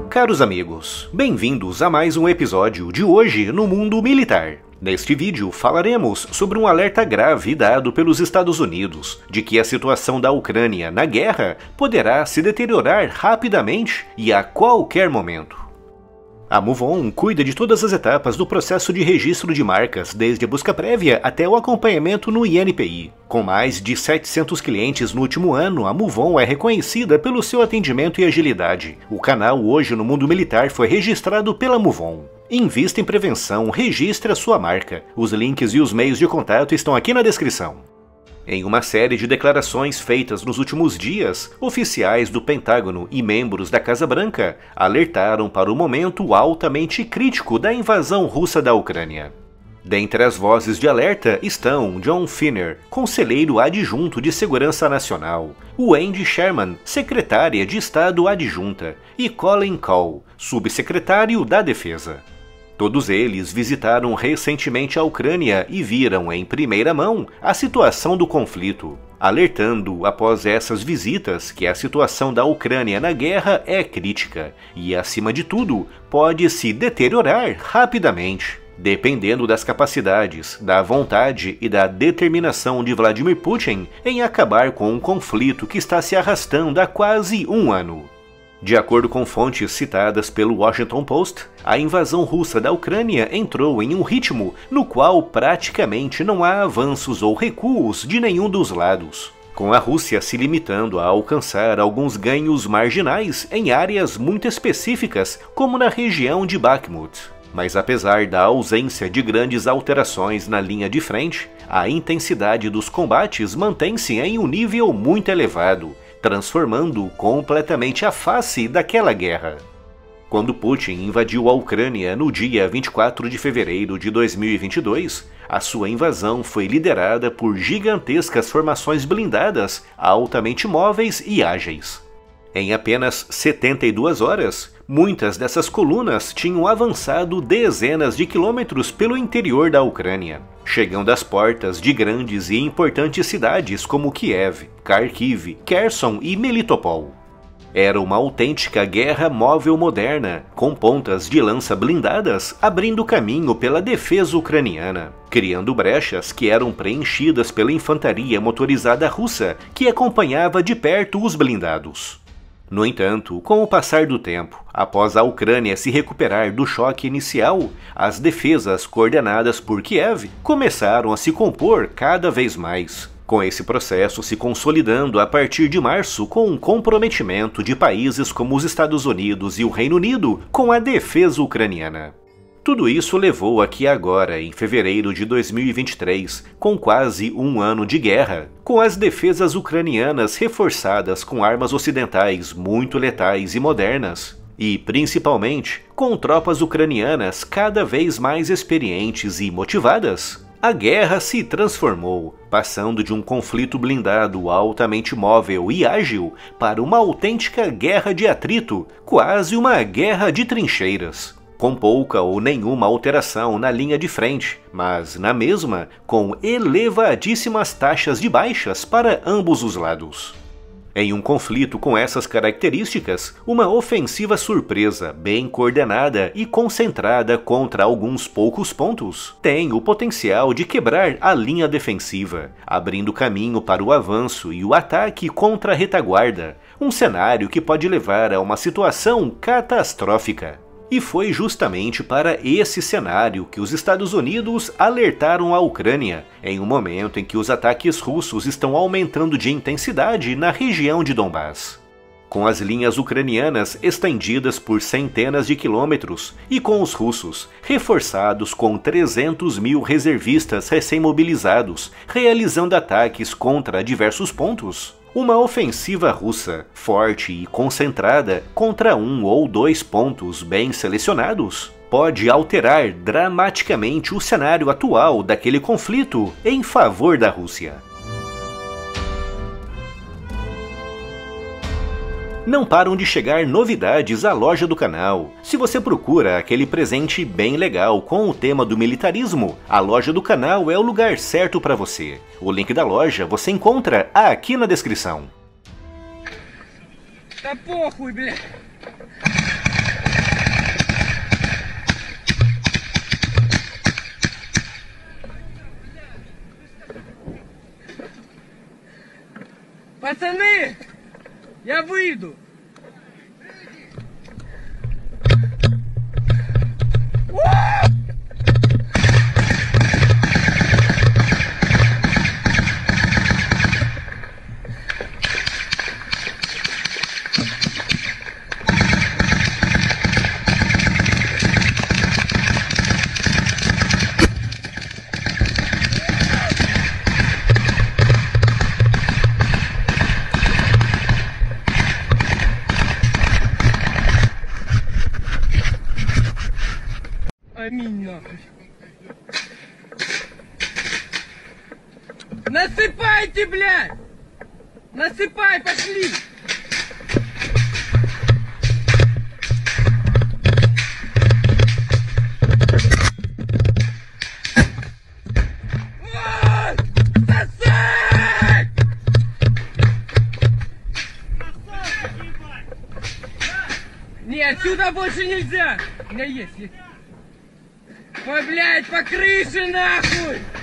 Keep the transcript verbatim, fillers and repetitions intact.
Caros amigos, bem-vindos a mais um episódio de Hoje no Mundo Militar. Neste vídeo falaremos sobre um alerta grave dado pelos Estados Unidos de que a situação da Ucrânia na guerra poderá se deteriorar rapidamente e a qualquer momento. A MoveOn cuida de todas as etapas do processo de registro de marcas, desde a busca prévia até o acompanhamento no I N P I. Com mais de setecentos clientes no último ano, a MoveOn é reconhecida pelo seu atendimento e agilidade. O canal Hoje no Mundo Militar foi registrado pela MoveOn. Invista em prevenção, registre a sua marca. Os links e os meios de contato estão aqui na descrição. Em uma série de declarações feitas nos últimos dias, oficiais do Pentágono e membros da Casa Branca alertaram para o momento altamente crítico da invasão russa da Ucrânia. Dentre as vozes de alerta estão John Finner, conselheiro adjunto de Segurança Nacional, Wendy Sherman, secretária de Estado adjunta, e Colin Kahl, subsecretário da Defesa. Todos eles visitaram recentemente a Ucrânia e viram em primeira mão a situação do conflito, alertando após essas visitas que a situação da Ucrânia na guerra é crítica e, acima de tudo, pode se deteriorar rapidamente, dependendo das capacidades, da vontade e da determinação de Vladimir Putin em acabar com um conflito que está se arrastando há quase um ano. De acordo com fontes citadas pelo Washington Post, a invasão russa da Ucrânia entrou em um ritmo no qual praticamente não há avanços ou recuos de nenhum dos lados, com a Rússia se limitando a alcançar alguns ganhos marginais em áreas muito específicas, como na região de Bakhmut. Mas apesar da ausência de grandes alterações na linha de frente, a intensidade dos combates mantém-se em um nível muito elevado, transformando completamente a face daquela guerra. Quando Putin invadiu a Ucrânia no dia vinte e quatro de fevereiro de dois mil e vinte e dois, a sua invasão foi liderada por gigantescas formações blindadas, altamente móveis e ágeis. Em apenas setenta e duas horas, muitas dessas colunas tinham avançado dezenas de quilômetros pelo interior da Ucrânia, chegando às portas de grandes e importantes cidades como Kiev, Kharkiv, Kherson e Melitopol. Era uma autêntica guerra móvel moderna, com pontas de lança blindadas abrindo caminho pela defesa ucraniana, criando brechas que eram preenchidas pela infantaria motorizada russa, que acompanhava de perto os blindados. No entanto, com o passar do tempo, após a Ucrânia se recuperar do choque inicial, as defesas coordenadas por Kiev começaram a se compor cada vez mais, com esse processo se consolidando a partir de março com um comprometimento de países como os Estados Unidos e o Reino Unido com a defesa ucraniana. Tudo isso levou a que agora, em fevereiro de dois mil e vinte e três, com quase um ano de guerra, com as defesas ucranianas reforçadas com armas ocidentais muito letais e modernas, e, principalmente, com tropas ucranianas cada vez mais experientes e motivadas, a guerra se transformou, passando de um conflito blindado altamente móvel e ágil para uma autêntica guerra de atrito, quase uma guerra de trincheiras, com pouca ou nenhuma alteração na linha de frente, mas na mesma com elevadíssimas taxas de baixas para ambos os lados. Em um conflito com essas características, uma ofensiva surpresa, bem coordenada e concentrada contra alguns poucos pontos, tem o potencial de quebrar a linha defensiva, abrindo caminho para o avanço e o ataque contra a retaguarda, um cenário que pode levar a uma situação catastrófica. E foi justamente para esse cenário que os Estados Unidos alertaram a Ucrânia, em um momento em que os ataques russos estão aumentando de intensidade na região de Donbás. Com as linhas ucranianas estendidas por centenas de quilômetros e com os russos reforçados com trezentos mil reservistas recém-mobilizados, realizando ataques contra diversos pontos, uma ofensiva russa, forte e concentrada contra um ou dois pontos bem selecionados, pode alterar dramaticamente o cenário atual daquele conflito em favor da Rússia. Não param de chegar novidades à loja do canal. Se você procura aquele presente bem legal com o tema do militarismo, a loja do canal é o lugar certo para você. O link da loja você encontra aqui na descrição. Tá porra, Я выйду. Аминь, нахуй. Насыпайте, блядь! Насыпай, пошли! Ой! Сосать! Не, отсюда больше нельзя! У меня есть, есть. Ой, блядь, по крыше, нахуй!